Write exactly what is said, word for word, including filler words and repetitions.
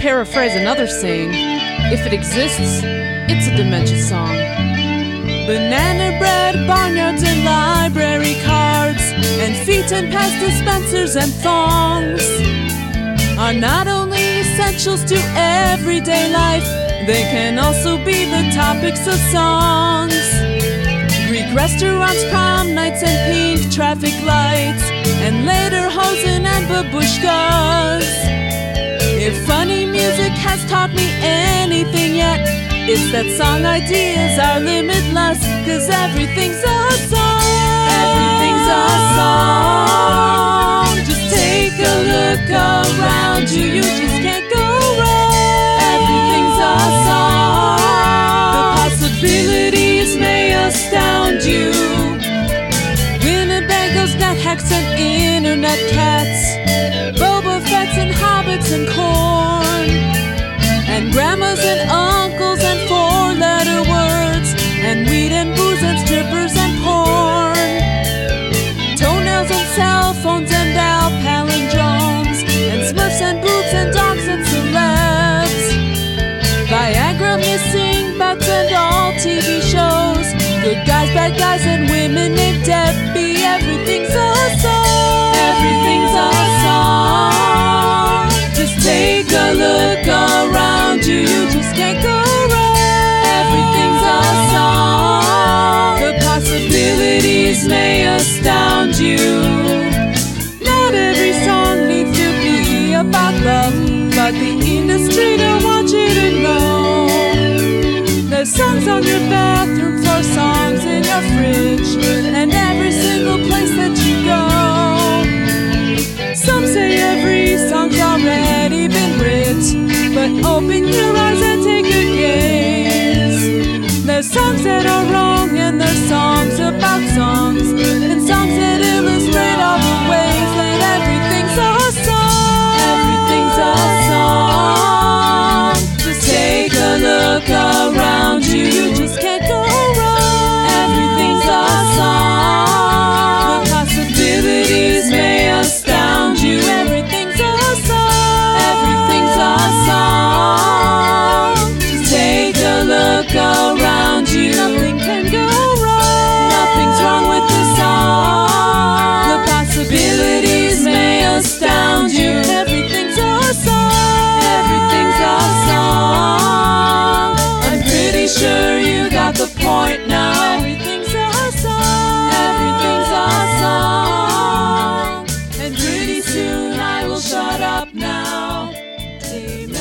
paraphrase another saying, if it exists, it's a dementia song. Banana bread, barnyards and library cards, and feet and past dispensers and thongs are not only essentials to everyday life, they can also be the topics of songs. Greek restaurants, prom nights and pink traffic lights, and later hosen and babushkas. If funny music has taught me anything yet, it's that song ideas are limitless, 'cause everything's a song. Everything's a song. Just take a look around you, you just can't go wrong. Everything's a song. The possibilities may astound you. Winnebagos, NetHacks and internet cats, Boba Fetts and hobbits and corn, and grandmas and uncles and four-letter words, and weed and booze and strippers and porn, toenails and cell phones and Al palindromes, and Smurfs and boobs and dogs and celebs, Viagra, missing bets and all T V shows, good guys, bad guys, and women named Debbie. Everything's a song. Everything's a song. Just take a look around you, you just can't go wrong. Everything's a song. The possibilities may astound you. Not every song needs to be about love, but the industry don't want you to know. There's songs on your bathroom floor, songs in your fridge, and every single place that you go. Some say every song's already been writ, but open your eyes and take a gaze. There's songs that are wrong, and there's songs about songs, and songs that illustrate all the ways that everything's a song. Everything's a song. Just take a look around you, you just can't go wrong. Everything's a song. The possibilities may astound you. Everything's a song. Everything's a song. Just take a look around you. Nothing can go wrong. Nothing's wrong with this song. The possibilities may astound you. Everything's a song. Everything's a song. I'm pretty sure you got the point now. Everything's a song. Everything's a song. And pretty soon I will shut up now. Amen.